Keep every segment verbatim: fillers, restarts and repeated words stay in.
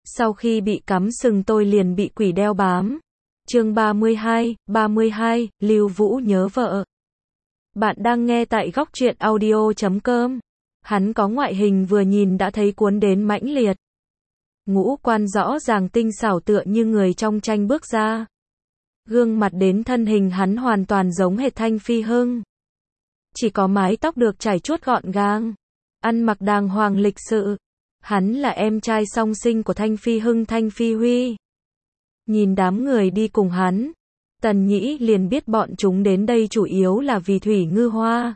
Sau khi bị cắm sừng tôi liền bị quỷ đeo bám. Chương ba mươi hai, ba mươi hai, Lưu Vũ nhớ vợ. Bạn đang nghe tại góc truyện audio chấm com. Hắn có ngoại hình vừa nhìn đã thấy cuốn đến mãnh liệt. Ngũ quan rõ ràng tinh xảo tựa như người trong tranh bước ra. Gương mặt đến thân hình hắn hoàn toàn giống hệt Thanh Phi Hưng. Chỉ có mái tóc được chải chuốt gọn gàng. Ăn mặc đàng hoàng lịch sự. Hắn là em trai song sinh của Thanh Phi Hưng Thanh Phi Huy. Nhìn đám người đi cùng hắn, Tần Nhĩ liền biết bọn chúng đến đây chủ yếu là vì Thủy Ngư Hoa.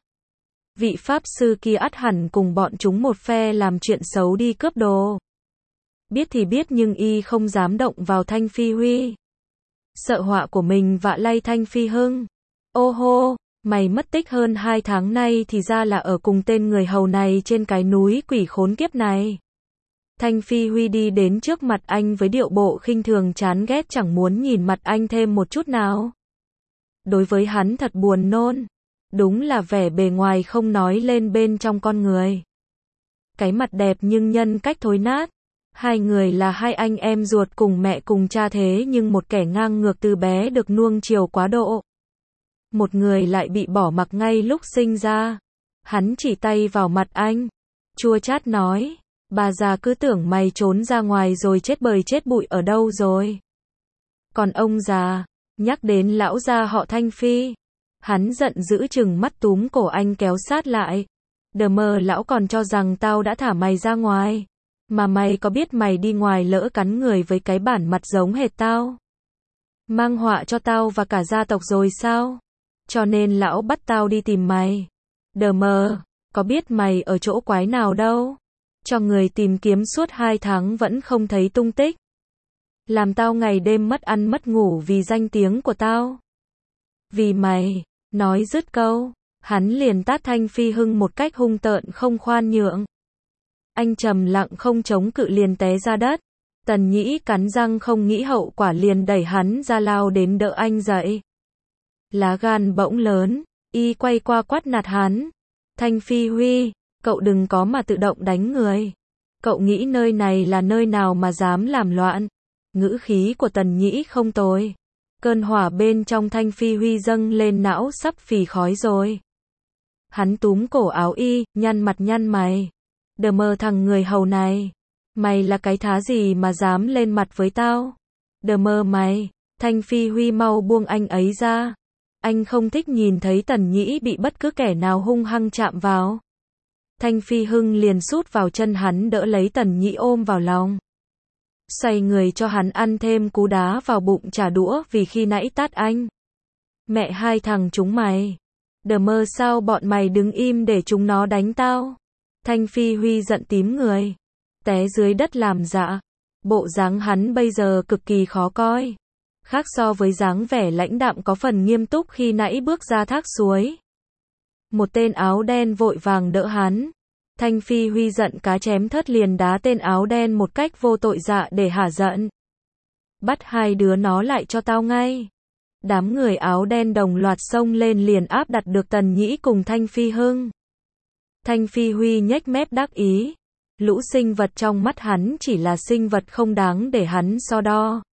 Vị pháp sư kia ắt hẳn cùng bọn chúng một phe làm chuyện xấu đi cướp đồ. Biết thì biết nhưng y không dám động vào Thanh Phi Huy. Sợ họa của mình vạ lay Thanh Phi Hưng. Ô hô, mày mất tích hơn hai tháng nay thì ra là ở cùng tên người hầu này trên cái núi quỷ khốn kiếp này. Thanh Phi Huy đi đến trước mặt anh với điệu bộ khinh thường chán ghét chẳng muốn nhìn mặt anh thêm một chút nào. Đối với hắn thật buồn nôn. Đúng là vẻ bề ngoài không nói lên bên trong con người. Cái mặt đẹp nhưng nhân cách thối nát. Hai người là hai anh em ruột cùng mẹ cùng cha thế nhưng một kẻ ngang ngược từ bé được nuông chiều quá độ. Một người lại bị bỏ mặc ngay lúc sinh ra. Hắn chỉ tay vào mặt anh. Chua chát nói. Bà già cứ tưởng mày trốn ra ngoài rồi chết bời chết bụi ở đâu rồi. Còn ông già, nhắc đến lão gia họ Thanh Phi. Hắn giận dữ chừng mắt túm cổ anh kéo sát lại. Đờ mờ lão còn cho rằng tao đã thả mày ra ngoài. Mà mày có biết mày đi ngoài lỡ cắn người với cái bản mặt giống hệt tao. Mang họa cho tao và cả gia tộc rồi sao? Cho nên lão bắt tao đi tìm mày. Đờ mờ, có biết mày ở chỗ quái nào đâu? Cho người tìm kiếm suốt hai tháng vẫn không thấy tung tích. Làm tao ngày đêm mất ăn mất ngủ vì danh tiếng của tao. Vì mày, nói dứt câu, hắn liền tát Thanh Phi Hưng một cách hung tợn không khoan nhượng. Anh trầm lặng không chống cự liền té ra đất. Tần Nhĩ cắn răng không nghĩ hậu quả liền đẩy hắn ra lao đến đỡ anh dậy. Lá gan bỗng lớn, y quay qua quát nạt hắn. Thanh Phi Huy, cậu đừng có mà tự động đánh người. Cậu nghĩ nơi này là nơi nào mà dám làm loạn. Ngữ khí của Tần Nhĩ không tồi. Cơn hỏa bên trong Thanh Phi Huy dâng lên não sắp phì khói rồi. Hắn túm cổ áo y, nhăn mặt nhăn mày. Đờ mờ thằng người hầu này. Mày là cái thá gì mà dám lên mặt với tao? Đờ mờ mày. Thanh Phi Huy mau buông anh ấy ra. Anh không thích nhìn thấy Tần Nhĩ bị bất cứ kẻ nào hung hăng chạm vào. Thanh Phi Hưng liền sút vào chân hắn đỡ lấy Tần Nhĩ ôm vào lòng. Xoay người cho hắn ăn thêm cú đá vào bụng trả đũa vì khi nãy tát anh. Mẹ hai thằng chúng mày. Đờ mơ sao bọn mày đứng im để chúng nó đánh tao. Thanh Phi Huy giận tím người. Té dưới đất làm dạ. Bộ dáng hắn bây giờ cực kỳ khó coi. Khác so với dáng vẻ lãnh đạm có phần nghiêm túc khi nãy bước ra thác suối. Một tên áo đen vội vàng đỡ hắn. Thanh Phi Huy giận cá chém thớt liền đá tên áo đen một cách vô tội dạ để hả giận. Bắt hai đứa nó lại cho tao ngay. Đám người áo đen đồng loạt xông lên liền áp đặt được Tần Nhĩ cùng Thanh Phi Hưng. Thanh Phi Huy nhếch mép đắc ý. Lũ sinh vật trong mắt hắn chỉ là sinh vật không đáng để hắn so đo.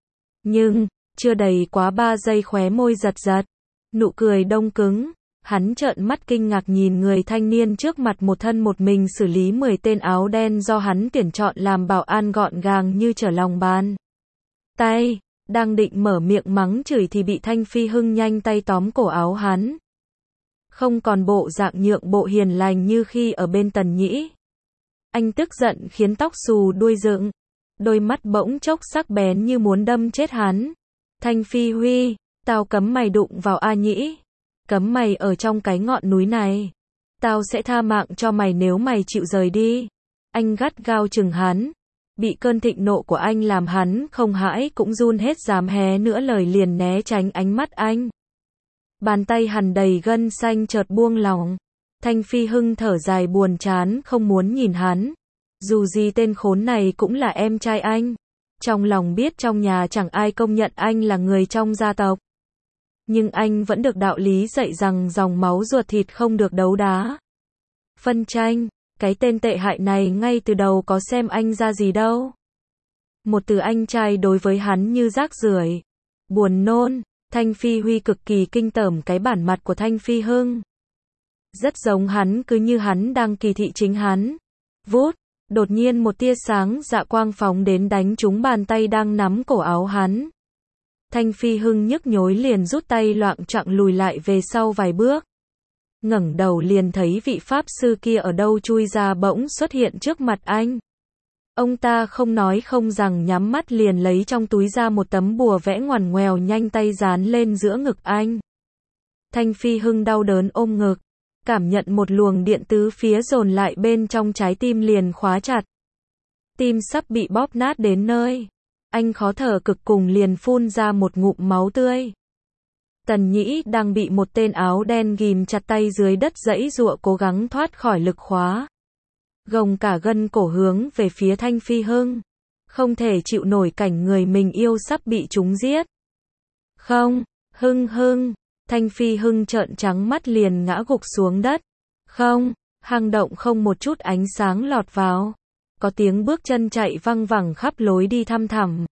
Nhưng, chưa đầy quá ba giây khóe môi giật giật. Nụ cười đông cứng. Hắn trợn mắt kinh ngạc nhìn người thanh niên trước mặt một thân một mình xử lý mười tên áo đen do hắn tuyển chọn làm bảo an gọn gàng như trở lòng bàn tay. Đang định mở miệng mắng chửi thì bị Thanh Phi Hưng nhanh tay tóm cổ áo hắn. Không còn bộ dạng nhượng bộ hiền lành như khi ở bên Tần Nhĩ. Anh tức giận khiến tóc xù đuôi dựng. Đôi mắt bỗng chốc sắc bén như muốn đâm chết hắn. Thanh Phi Huy, tao cấm mày đụng vào A Nhĩ. Cấm mày ở trong cái ngọn núi này. Tao sẽ tha mạng cho mày nếu mày chịu rời đi. Anh gắt gao chừng hắn. Bị cơn thịnh nộ của anh làm hắn không hãi cũng run hết dám hé nữa lời liền né tránh ánh mắt anh. Bàn tay hằn đầy gân xanh chợt buông lỏng. Thanh Phi Hưng thở dài buồn chán không muốn nhìn hắn. Dù gì tên khốn này cũng là em trai anh. Trong lòng biết trong nhà chẳng ai công nhận anh là người trong gia tộc. Nhưng anh vẫn được đạo lý dạy rằng dòng máu ruột thịt không được đấu đá. Phân tranh, cái tên tệ hại này ngay từ đầu có xem anh ra gì đâu. Một từ anh trai đối với hắn như rác rưởi, buồn nôn. Thanh Phi Huy cực kỳ kinh tởm cái bản mặt của Thanh Phi Hưng. Rất giống hắn, cứ như hắn đang kỳ thị chính hắn. Vút, đột nhiên một tia sáng dạ quang phóng đến đánh trúng bàn tay đang nắm cổ áo hắn. Thanh Phi Hưng nhức nhối liền rút tay loạng choạng lùi lại về sau vài bước. Ngẩng đầu liền thấy vị pháp sư kia ở đâu chui ra bỗng xuất hiện trước mặt anh. Ông ta không nói không rằng nhắm mắt liền lấy trong túi ra một tấm bùa vẽ ngoằn ngoèo, nhanh tay dán lên giữa ngực anh. Thanh Phi Hưng đau đớn ôm ngực, cảm nhận một luồng điện tứ phía dồn lại bên trong trái tim liền khóa chặt. Tim sắp bị bóp nát đến nơi. Anh khó thở cực cùng liền phun ra một ngụm máu tươi. Tần Nhĩ đang bị một tên áo đen ghìm chặt tay dưới đất giãy giụa cố gắng thoát khỏi lực khóa. Gồng cả gân cổ hướng về phía Thanh Phi Hưng. Không thể chịu nổi cảnh người mình yêu sắp bị chúng giết. Không, Hưng Hưng. Thanh Phi Hưng trợn trắng mắt liền ngã gục xuống đất. Không, hang động không một chút ánh sáng lọt vào. Có tiếng bước chân chạy văng vẳng khắp lối đi thăm thẳm.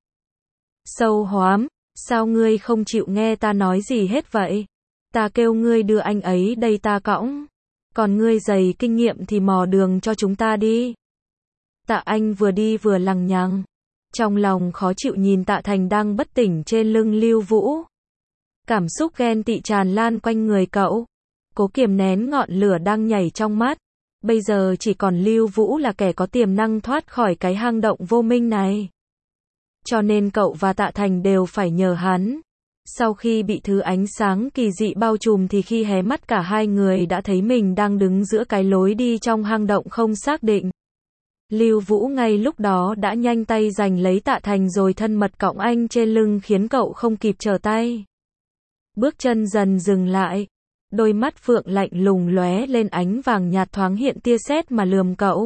Sâu hoám, sao ngươi không chịu nghe ta nói gì hết vậy? Ta kêu ngươi đưa anh ấy đây ta cõng. Còn ngươi dày kinh nghiệm thì mò đường cho chúng ta đi. Tạ Anh vừa đi vừa lằng nhằng. Trong lòng khó chịu nhìn Tạ Thành đang bất tỉnh trên lưng Lưu Vũ. Cảm xúc ghen tị tràn lan quanh người cậu. Cố kiềm nén ngọn lửa đang nhảy trong mắt. Bây giờ chỉ còn Lưu Vũ là kẻ có tiềm năng thoát khỏi cái hang động vô minh này. Cho nên cậu và Tạ Thành đều phải nhờ hắn. Sau khi bị thứ ánh sáng kỳ dị bao trùm thì khi hé mắt cả hai người đã thấy mình đang đứng giữa cái lối đi trong hang động không xác định. Lưu Vũ ngay lúc đó đã nhanh tay giành lấy Tạ Thành rồi thân mật cõng anh trên lưng khiến cậu không kịp trở tay. Bước chân dần dừng lại. Đôi mắt phượng lạnh lùng lóe lên ánh vàng nhạt thoáng hiện tia sét mà lườm cậu.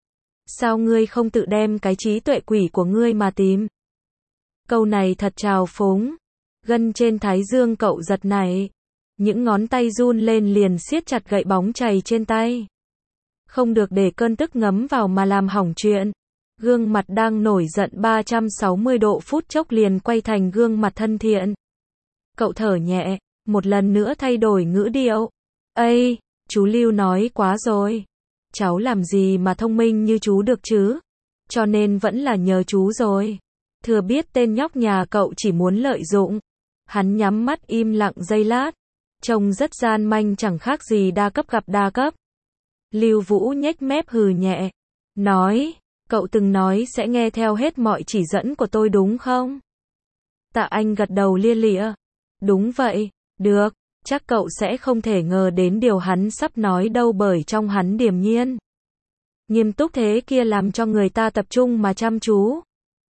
Sao ngươi không tự đem cái trí tuệ quỷ của ngươi mà tìm? Câu này thật trào phúng. Gân trên thái dương cậu giật nảy. Những ngón tay run lên liền siết chặt gậy bóng chày trên tay. Không được để cơn tức ngấm vào mà làm hỏng chuyện. Gương mặt đang nổi giận ba trăm sáu mươi độ phút chốc liền quay thành gương mặt thân thiện. Cậu thở nhẹ, một lần nữa thay đổi ngữ điệu. Ây, chú Lưu nói quá rồi. Cháu làm gì mà thông minh như chú được chứ? Cho nên vẫn là nhờ chú rồi. Thừa biết tên nhóc nhà cậu chỉ muốn lợi dụng. Hắn nhắm mắt im lặng giây lát. Trông rất gian manh chẳng khác gì đa cấp gặp đa cấp. Lưu Vũ nhếch mép hừ nhẹ. Nói, cậu từng nói sẽ nghe theo hết mọi chỉ dẫn của tôi đúng không? Tạ Anh gật đầu lia lịa. Đúng vậy, được, chắc cậu sẽ không thể ngờ đến điều hắn sắp nói đâu bởi trong hắn điềm nhiên. Nghiêm túc thế kia làm cho người ta tập trung mà chăm chú.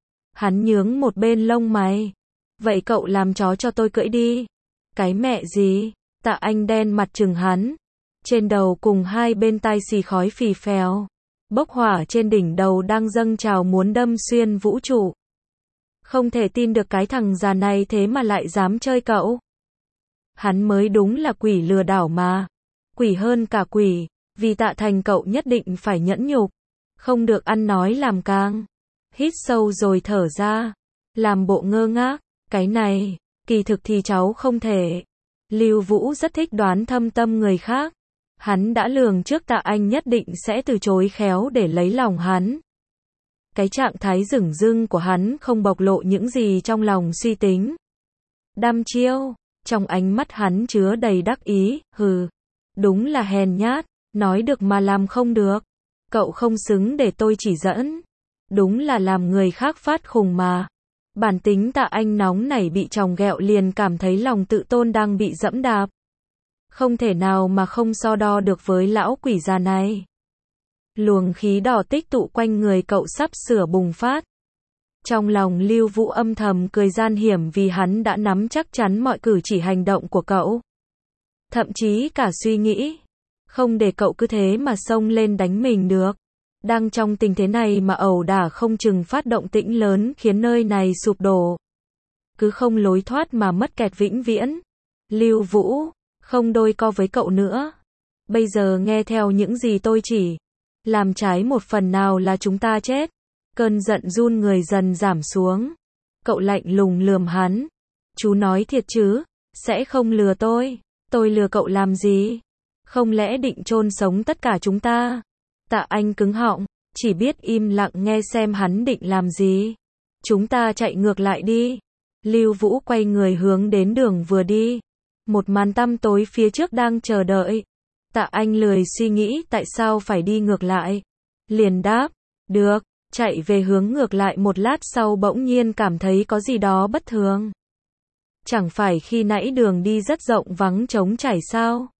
Hắn nhướng một bên lông mày. Vậy cậu làm chó cho tôi cưỡi đi. Cái mẹ gì? Tạ Anh đen mặt trừng hắn. Trên đầu cùng hai bên tai xì khói phì phèo. Bốc hỏa trên đỉnh đầu đang dâng trào muốn đâm xuyên vũ trụ. Không thể tin được cái thằng già này thế mà lại dám chơi cậu. Hắn mới đúng là quỷ lừa đảo mà. Quỷ hơn cả quỷ. Vì Tạ Thành cậu nhất định phải nhẫn nhục. Không được ăn nói làm càng. Hít sâu rồi thở ra. Làm bộ ngơ ngác. Cái này, kỳ thực thì cháu không thể. Lưu Vũ rất thích đoán thâm tâm người khác. Hắn đã lường trước Tạ Anh nhất định sẽ từ chối khéo để lấy lòng hắn. Cái trạng thái dửng dưng của hắn không bộc lộ những gì trong lòng suy tính. Đăm chiêu, trong ánh mắt hắn chứa đầy đắc ý, hừ. Đúng là hèn nhát, nói được mà làm không được. Cậu không xứng để tôi chỉ dẫn. Đúng là làm người khác phát khùng mà. Bản tính Tạ Anh nóng nảy bị chồng ghẹo liền cảm thấy lòng tự tôn đang bị dẫm đạp. Không thể nào mà không so đo được với lão quỷ già này. Luồng khí đỏ tích tụ quanh người cậu sắp sửa bùng phát. Trong lòng Lưu Vũ âm thầm cười gian hiểm vì hắn đã nắm chắc chắn mọi cử chỉ hành động của cậu. Thậm chí cả suy nghĩ. Không để cậu cứ thế mà xông lên đánh mình được. Đang trong tình thế này mà ẩu đả không chừng phát động tĩnh lớn khiến nơi này sụp đổ. Cứ không lối thoát mà mất kẹt vĩnh viễn. Lưu Vũ, không đôi co với cậu nữa. Bây giờ nghe theo những gì tôi chỉ. Làm trái một phần nào là chúng ta chết. Cơn giận run người dần giảm xuống. Cậu lạnh lùng lườm hắn. Chú nói thiệt chứ, sẽ không lừa tôi. Tôi lừa cậu làm gì? Không lẽ định chôn sống tất cả chúng ta? Tạ Anh cứng họng, chỉ biết im lặng nghe xem hắn định làm gì. Chúng ta chạy ngược lại đi. Lưu Vũ quay người hướng đến đường vừa đi. Một màn tăm tối phía trước đang chờ đợi. Tạ Anh lười suy nghĩ tại sao phải đi ngược lại. Liền đáp, được, chạy về hướng ngược lại một lát sau bỗng nhiên cảm thấy có gì đó bất thường. Chẳng phải khi nãy đường đi rất rộng vắng trống trải sao?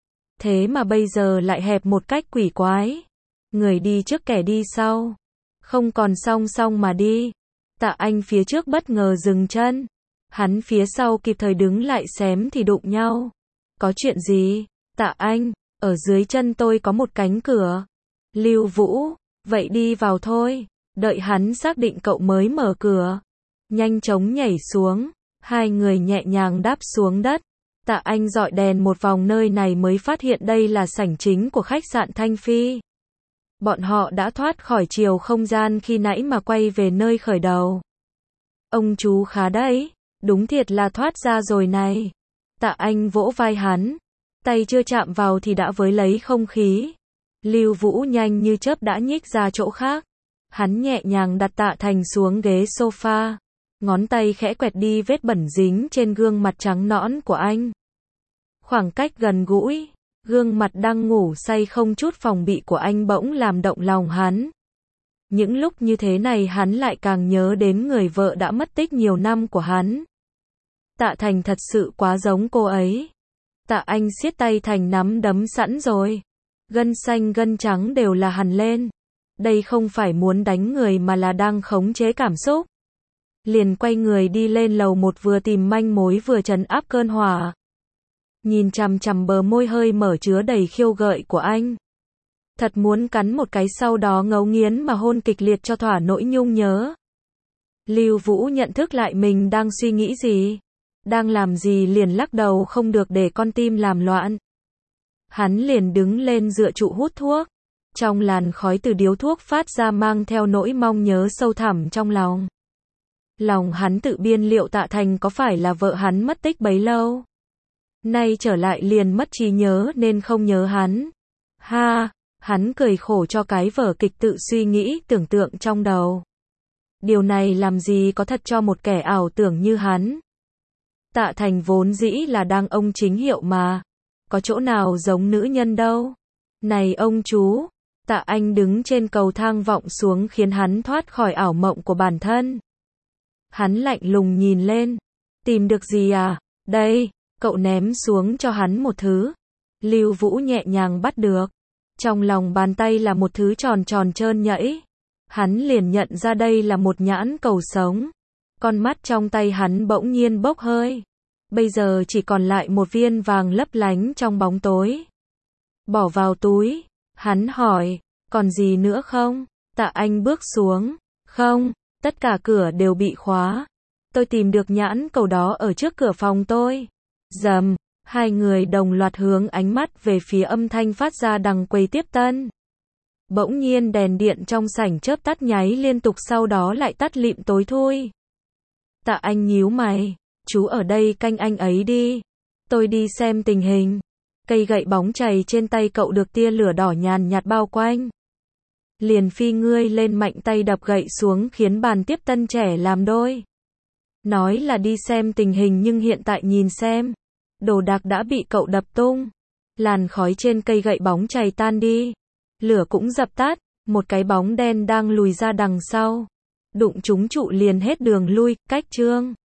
Thế mà bây giờ lại hẹp một cách quỷ quái. Người đi trước kẻ đi sau. Không còn song song mà đi. Tạ Anh phía trước bất ngờ dừng chân. Hắn phía sau kịp thời đứng lại xém thì đụng nhau. Có chuyện gì? Tạ Anh, ở dưới chân tôi có một cánh cửa. Lưu Vũ, vậy đi vào thôi. Đợi hắn xác định cậu mới mở cửa. Nhanh chóng nhảy xuống. Hai người nhẹ nhàng đáp xuống đất. Tạ Anh dọi đèn một vòng nơi này mới phát hiện đây là sảnh chính của khách sạn Thanh Phi. Bọn họ đã thoát khỏi chiều không gian khi nãy mà quay về nơi khởi đầu. Ông chú khá đấy, đúng thiệt là thoát ra rồi này. Tạ Anh vỗ vai hắn, tay chưa chạm vào thì đã với lấy không khí. Lưu Vũ nhanh như chớp đã nhích ra chỗ khác. Hắn nhẹ nhàng đặt Tạ Thành xuống ghế sofa. Ngón tay khẽ quẹt đi vết bẩn dính trên gương mặt trắng nõn của anh. Khoảng cách gần gũi, gương mặt đang ngủ say không chút phòng bị của anh bỗng làm động lòng hắn. Những lúc như thế này hắn lại càng nhớ đến người vợ đã mất tích nhiều năm của hắn. Tạ Thành thật sự quá giống cô ấy. Tạ Anh siết tay thành nắm đấm sẵn rồi. Gân xanh gân trắng đều là hằn lên. Đây không phải muốn đánh người mà là đang khống chế cảm xúc. Liền quay người đi lên lầu một vừa tìm manh mối vừa trấn áp cơn hỏa. Nhìn chằm chằm bờ môi hơi mở chứa đầy khiêu gợi của anh. Thật muốn cắn một cái sau đó ngấu nghiến mà hôn kịch liệt cho thỏa nỗi nhung nhớ. Lưu Vũ nhận thức lại mình đang suy nghĩ gì. Đang làm gì liền lắc đầu không được để con tim làm loạn. Hắn liền đứng lên dựa trụ hút thuốc. Trong làn khói từ điếu thuốc phát ra mang theo nỗi mong nhớ sâu thẳm trong lòng. Lòng hắn tự biên liệu Tạ Thành có phải là vợ hắn mất tích bấy lâu. Nay trở lại liền mất trí nhớ nên không nhớ hắn. Ha, hắn cười khổ cho cái vở kịch tự suy nghĩ tưởng tượng trong đầu. Điều này làm gì có thật cho một kẻ ảo tưởng như hắn. Tạ Thành vốn dĩ là đàn ông chính hiệu mà. Có chỗ nào giống nữ nhân đâu. Này ông chú, Tạ Anh đứng trên cầu thang vọng xuống khiến hắn thoát khỏi ảo mộng của bản thân. Hắn lạnh lùng nhìn lên. Tìm được gì à? Đây, cậu ném xuống cho hắn một thứ. Lưu Vũ nhẹ nhàng bắt được. Trong lòng bàn tay là một thứ tròn tròn trơn nhẵy. Hắn liền nhận ra đây là một nhãn cầu sống. Con mắt trong tay hắn bỗng nhiên bốc hơi. Bây giờ chỉ còn lại một viên vàng lấp lánh trong bóng tối. Bỏ vào túi. Hắn hỏi, còn gì nữa không? Tạ Anh bước xuống. Không, tất cả cửa đều bị khóa. Tôi tìm được nhãn cầu đó ở trước cửa phòng tôi. Rầm, hai người đồng loạt hướng ánh mắt về phía âm thanh phát ra đằng quầy tiếp tân. Bỗng nhiên đèn điện trong sảnh chớp tắt nháy liên tục sau đó lại tắt lịm tối thui. Tạ Anh nhíu mày, chú ở đây canh anh ấy đi. Tôi đi xem tình hình. Cây gậy bóng chày trên tay cậu được tia lửa đỏ nhàn nhạt bao quanh. Liền phi ngươi lên mạnh tay đập gậy xuống khiến bàn tiếp tân trẻ làm đôi. Nói là đi xem tình hình nhưng hiện tại nhìn xem. Đồ đạc đã bị cậu đập tung. Làn khói trên cây gậy bóng chày tan đi. Lửa cũng dập tắt. Một cái bóng đen đang lùi ra đằng sau. Đụng trúng trụ liền hết đường lui, cách chương.